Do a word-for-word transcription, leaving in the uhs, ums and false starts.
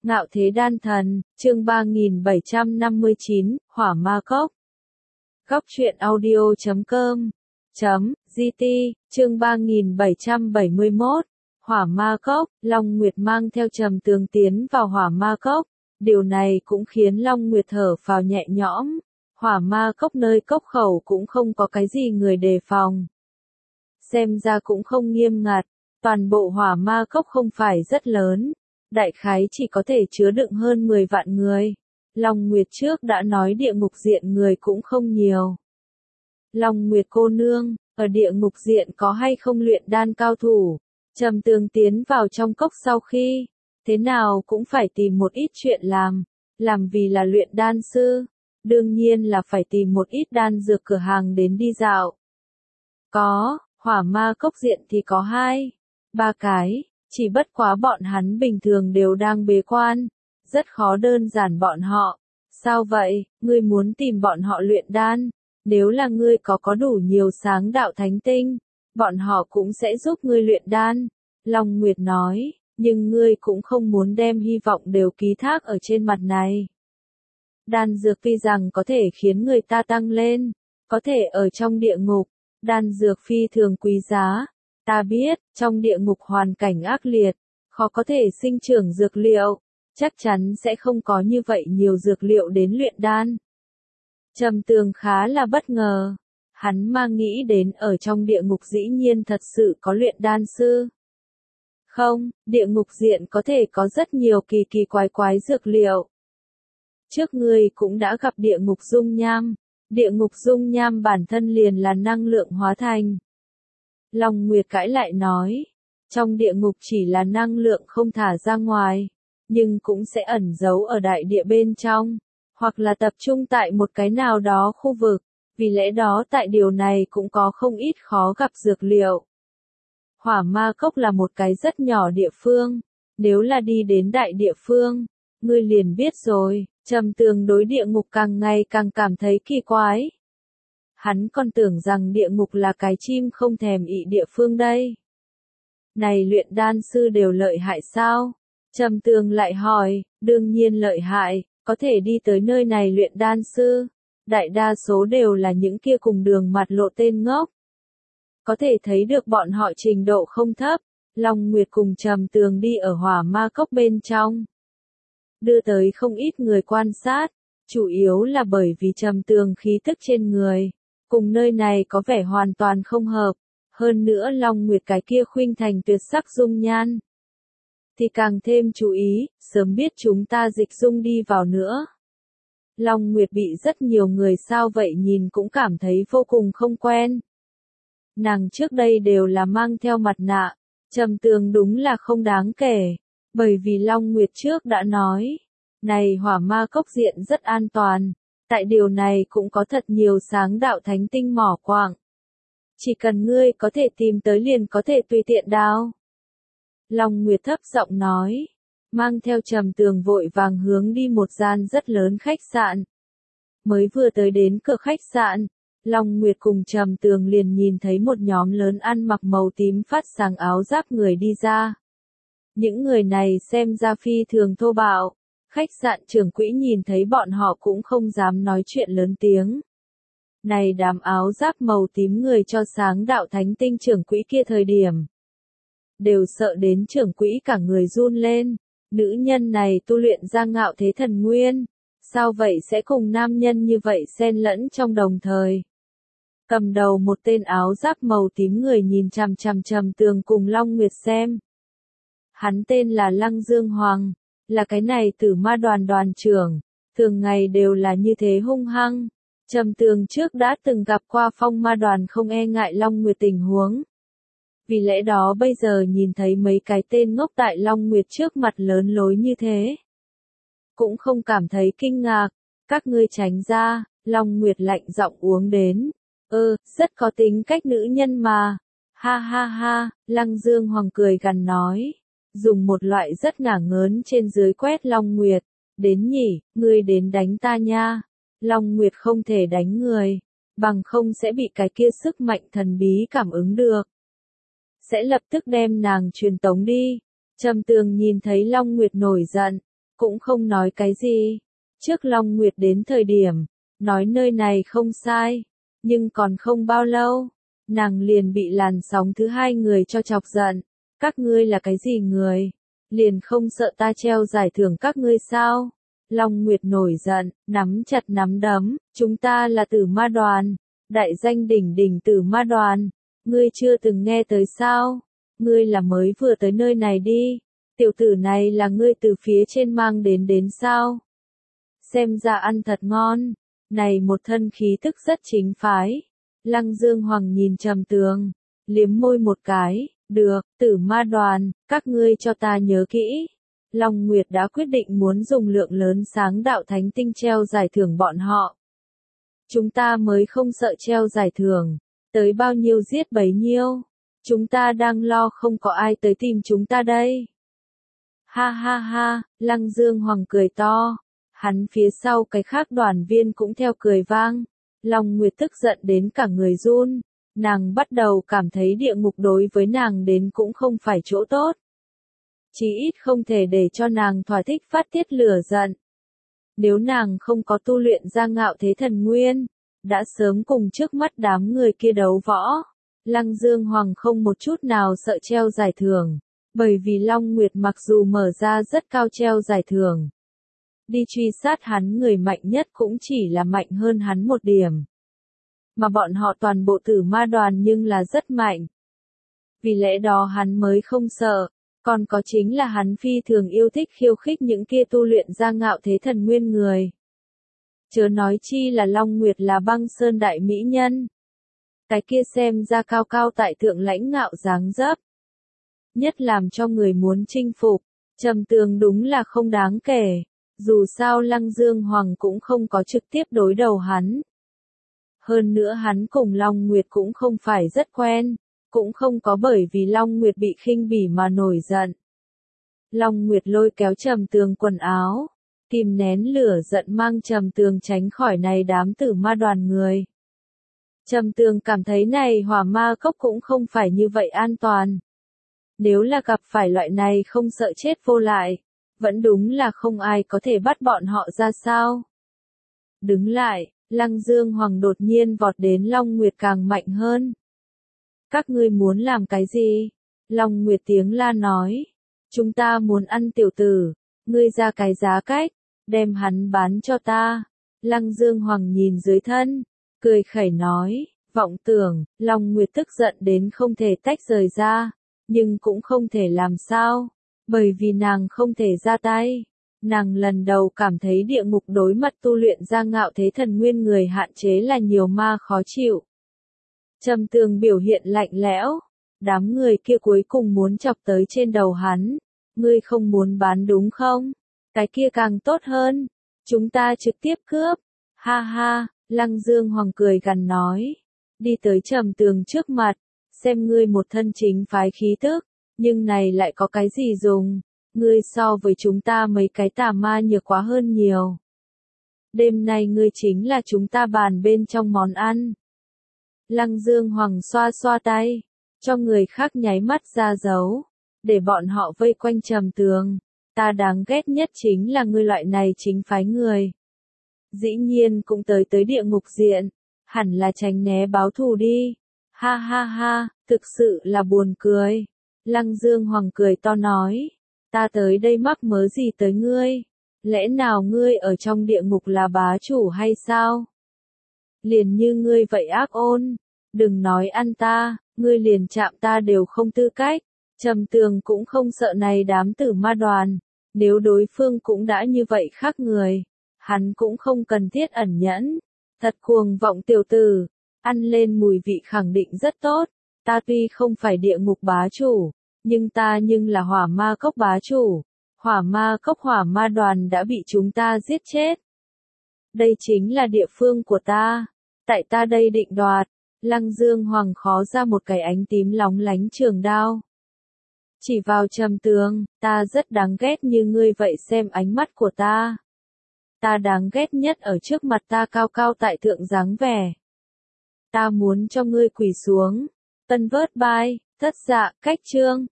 Ngạo Thế Đan Thần, chương ba nghìn bảy trăm năm mươi chín, Hỏa Ma Cốc. Góc truyện audio chấm com chấm giê tê, chương ba nghìn bảy trăm bảy mươi mốt, Hỏa Ma Cốc. Long Nguyệt mang theo Trầm Tường tiến vào Hỏa Ma Cốc, điều này cũng khiến Long Nguyệt thở phào nhẹ nhõm. Hỏa Ma Cốc nơi cốc khẩu cũng không có cái gì người đề phòng. Xem ra cũng không nghiêm ngặt, toàn bộ Hỏa Ma Cốc không phải rất lớn, đại khái chỉ có thể chứa đựng hơn mười vạn người. Long Nguyệt trước đã nói địa ngục diện người cũng không nhiều. Long Nguyệt cô nương, ở địa ngục diện có hay không luyện đan cao thủ? Trầm Tường tiến vào trong cốc sau khi, thế nào cũng phải tìm một ít chuyện làm, làm vì là luyện đan sư, đương nhiên là phải tìm một ít đan dược cửa hàng đến đi dạo. Có, Hỏa Ma Cốc diện thì có hai, ba cái, chỉ bất quá bọn hắn bình thường đều đang bế quan, rất khó đơn giản bọn họ. Sao vậy, ngươi muốn tìm bọn họ luyện đan? Nếu là ngươi có có đủ nhiều sáng đạo thánh tinh, bọn họ cũng sẽ giúp ngươi luyện đan. Long Nguyệt nói, nhưng ngươi cũng không muốn đem hy vọng đều ký thác ở trên mặt này. Đan dược tuy rằng có thể khiến người ta tăng lên, có thể ở trong địa ngục, đan dược phi thường quý giá. Ta biết, trong địa ngục hoàn cảnh ác liệt, khó có thể sinh trưởng dược liệu, chắc chắn sẽ không có như vậy nhiều dược liệu đến luyện đan. Trầm Tường khá là bất ngờ, hắn mang nghĩ đến ở trong địa ngục dĩ nhiên thật sự có luyện đan sư. Không, địa ngục diện có thể có rất nhiều kỳ kỳ quái quái dược liệu. Trước ngươi cũng đã gặp địa ngục dung nham, địa ngục dung nham bản thân liền là năng lượng hóa thành. Long Nguyệt cãi lại nói, trong địa ngục chỉ là năng lượng không thả ra ngoài, nhưng cũng sẽ ẩn giấu ở đại địa bên trong, hoặc là tập trung tại một cái nào đó khu vực, vì lẽ đó tại điều này cũng có không ít khó gặp dược liệu. Hỏa Ma Cốc là một cái rất nhỏ địa phương, nếu là đi đến đại địa phương, ngươi liền biết rồi. Trầm Tường đối địa ngục càng ngày càng cảm thấy kỳ quái. Hắn còn tưởng rằng địa ngục là cái chim không thèm ị địa phương đây. Này luyện đan sư đều lợi hại sao? Trầm Tường lại hỏi, đương nhiên lợi hại, có thể đi tới nơi này luyện đan sư. Đại đa số đều là những kia cùng đường mặt lộ tên ngốc. Có thể thấy được bọn họ trình độ không thấp. Long Nguyệt cùng Trầm Tường đi ở Hỏa Ma Cốc bên trong, đưa tới không ít người quan sát, chủ yếu là bởi vì Trầm Tường khí tức trên người, cùng nơi này có vẻ hoàn toàn không hợp, hơn nữa Long Nguyệt cái kia khuynh thành tuyệt sắc dung nhan, thì càng thêm chú ý, sớm biết chúng ta dịch dung đi vào nữa. Long Nguyệt bị rất nhiều người sao vậy nhìn cũng cảm thấy vô cùng không quen. Nàng trước đây đều là mang theo mặt nạ, Trầm Tường đúng là không đáng kể. Bởi vì Long Nguyệt trước đã nói, này Hỏa Ma Cốc diện rất an toàn, tại điều này cũng có thật nhiều sáng đạo thánh tinh mỏ quạng. Chỉ cần ngươi có thể tìm tới liền có thể tùy tiện đào. Long Nguyệt thấp giọng nói, mang theo Trầm Tường vội vàng hướng đi một gian rất lớn khách sạn. Mới vừa tới đến cửa khách sạn, Long Nguyệt cùng Trầm Tường liền nhìn thấy một nhóm lớn ăn mặc màu tím phát sáng áo giáp người đi ra. Những người này xem ra phi thường thô bạo, khách sạn trưởng quỹ nhìn thấy bọn họ cũng không dám nói chuyện lớn tiếng. Này đám áo giáp màu tím người cho sáng đạo thánh tinh trưởng quỹ kia thời điểm, đều sợ đến trưởng quỹ cả người run lên, nữ nhân này tu luyện ra ngạo thế thần nguyên, sao vậy sẽ cùng nam nhân như vậy xen lẫn trong đồng thời. Cầm đầu một tên áo giáp màu tím người nhìn chằm chằm Trầm Tường cùng Long Nguyệt xem. Hắn tên là Lăng Dương Hoàng, là cái này Tử Ma đoàn đoàn trưởng, thường ngày đều là như thế hung hăng. Trầm Tường trước đã từng gặp qua Phong Ma đoàn không e ngại Long Nguyệt tình huống. Vì lẽ đó bây giờ nhìn thấy mấy cái tên ngốc tại Long Nguyệt trước mặt lớn lối như thế, cũng không cảm thấy kinh ngạc. Các ngươi tránh ra, Long Nguyệt lạnh giọng uống đến. Ơ, rất có tính cách nữ nhân mà. Ha ha ha, Lăng Dương Hoàng cười gằn nói, dùng một loại rất ngả ngớn trên dưới quét Long Nguyệt. Đến nhỉ, ngươi đến đánh ta nha. Long Nguyệt không thể đánh người, bằng không sẽ bị cái kia sức mạnh thần bí cảm ứng được. Sẽ lập tức đem nàng truyền tống đi. Trầm Tường nhìn thấy Long Nguyệt nổi giận, cũng không nói cái gì. Trước Long Nguyệt đến thời điểm, nói nơi này không sai, nhưng còn không bao lâu, nàng liền bị làn sóng thứ hai người cho chọc giận. Các ngươi là cái gì người? Liền không sợ ta treo giải thưởng các ngươi sao? Long Nguyệt nổi giận, nắm chặt nắm đấm, chúng ta là Tử Ma Đoàn, đại danh đỉnh đỉnh Tử Ma Đoàn, ngươi chưa từng nghe tới sao? Ngươi là mới vừa tới nơi này đi, tiểu tử này là ngươi từ phía trên mang đến đến sao? Xem ra ăn thật ngon, này một thân khí tức rất chính phái. Lăng Dương Hoàng nhìn Trầm Tường, liếm môi một cái, được, Tử Ma Đoàn, các ngươi cho ta nhớ kỹ. Long Nguyệt đã quyết định muốn dùng lượng lớn sáng đạo thánh tinh treo giải thưởng bọn họ. Chúng ta mới không sợ treo giải thưởng, tới bao nhiêu giết bấy nhiêu. Chúng ta đang lo không có ai tới tìm chúng ta đây. Ha ha ha, Lăng Dương Hoàng cười to, hắn phía sau cái khác đoàn viên cũng theo cười vang. Long Nguyệt tức giận đến cả người run, nàng bắt đầu cảm thấy địa ngục đối với nàng đến cũng không phải chỗ tốt. Chí ít không thể để cho nàng thỏa thích phát tiết lửa giận. Nếu nàng không có tu luyện ra ngạo thế thần nguyên, đã sớm cùng trước mắt đám người kia đấu võ. Lăng Dương Hoàng không một chút nào sợ treo giải thưởng, bởi vì Long Nguyệt mặc dù mở ra rất cao treo giải thưởng. Đi truy sát hắn người mạnh nhất cũng chỉ là mạnh hơn hắn một điểm. Mà bọn họ toàn bộ Tử Ma Đoàn nhưng là rất mạnh. Vì lẽ đó hắn mới không sợ. Còn có chính là hắn phi thường yêu thích khiêu khích những kia tu luyện ra ngạo thế thần nguyên người. Chớ nói chi là Long Nguyệt là băng sơn đại mỹ nhân. Cái kia xem ra cao cao tại thượng lãnh ngạo dáng dấp. Nhất làm cho người muốn chinh phục, Trầm Tường đúng là không đáng kể. Dù sao Lăng Dương Hoàng cũng không có trực tiếp đối đầu hắn. Hơn nữa hắn cùng Long Nguyệt cũng không phải rất quen. Cũng không có bởi vì Long Nguyệt bị khinh bỉ mà nổi giận. Long Nguyệt lôi kéo Trầm Tường quần áo, kìm nén lửa giận mang Trầm Tường tránh khỏi này đám Tử Ma Đoàn người. Trầm Tường cảm thấy này hỏa ma cốc cũng không phải như vậy an toàn. Nếu là gặp phải loại này không sợ chết vô lại, vẫn đúng là không ai có thể bắt bọn họ ra sao. Đứng lại, Lăng Dương Hoàng đột nhiên vọt đến Long Nguyệt càng mạnh hơn. Các ngươi muốn làm cái gì? Long Nguyệt tiếng la nói. Chúng ta muốn ăn tiểu tử, ngươi ra cái giá cách, đem hắn bán cho ta. Lăng Dương Hoàng nhìn dưới thân, cười khẩy nói, vọng tưởng. Long Nguyệt tức giận đến không thể tách rời ra, nhưng cũng không thể làm sao, bởi vì nàng không thể ra tay. Nàng lần đầu cảm thấy địa ngục đối mặt tu luyện ra ngạo thế thần nguyên người hạn chế là nhiều ma khó chịu. Trầm Tường biểu hiện lạnh lẽo, đám người kia cuối cùng muốn chọc tới trên đầu hắn. Ngươi không muốn bán đúng không? Cái kia càng tốt hơn, chúng ta trực tiếp cướp. Ha ha, Lăng Dương Hoàng cười gằn nói, đi tới Trầm Tường trước mặt, xem ngươi một thân chính phái khí tức, nhưng này lại có cái gì dùng, ngươi so với chúng ta mấy cái tà ma nhược quá hơn nhiều. Đêm nay ngươi chính là chúng ta bàn bên trong món ăn. Lăng Dương Hoàng xoa xoa tay, cho người khác nháy mắt ra dấu, để bọn họ vây quanh Trầm Tường. Ta đáng ghét nhất chính là ngươi loại này chính phái người. Dĩ nhiên cũng tới tới địa ngục diện, hẳn là tránh né báo thù đi. Ha ha ha, thực sự là buồn cười. Lăng Dương Hoàng cười to nói, ta tới đây mắc mớ gì tới ngươi? Lẽ nào ngươi ở trong địa ngục là bá chủ hay sao? Liền như ngươi vậy ác ôn, đừng nói ăn ta, ngươi liền chạm ta đều không tư cách. Trầm Tường cũng không sợ này đám Tử Ma Đoàn, nếu đối phương cũng đã như vậy khác người, hắn cũng không cần thiết ẩn nhẫn. Thật cuồng vọng tiểu tử, ăn lên mùi vị khẳng định rất tốt, ta tuy không phải địa ngục bá chủ, nhưng ta nhưng là hỏa ma cốc bá chủ, hỏa ma cốc hỏa ma đoàn đã bị chúng ta giết chết. Đây chính là địa phương của ta, tại ta đây định đoạt. Lăng Dương Hoàng khó ra một cái ánh tím lóng lánh trường đao. Chỉ vào Trầm Tường, ta rất đáng ghét như ngươi vậy xem ánh mắt của ta. Ta đáng ghét nhất ở trước mặt ta cao cao tại thượng dáng vẻ. Ta muốn cho ngươi quỳ xuống. Tân vớt bai, thất dạ, cách chương.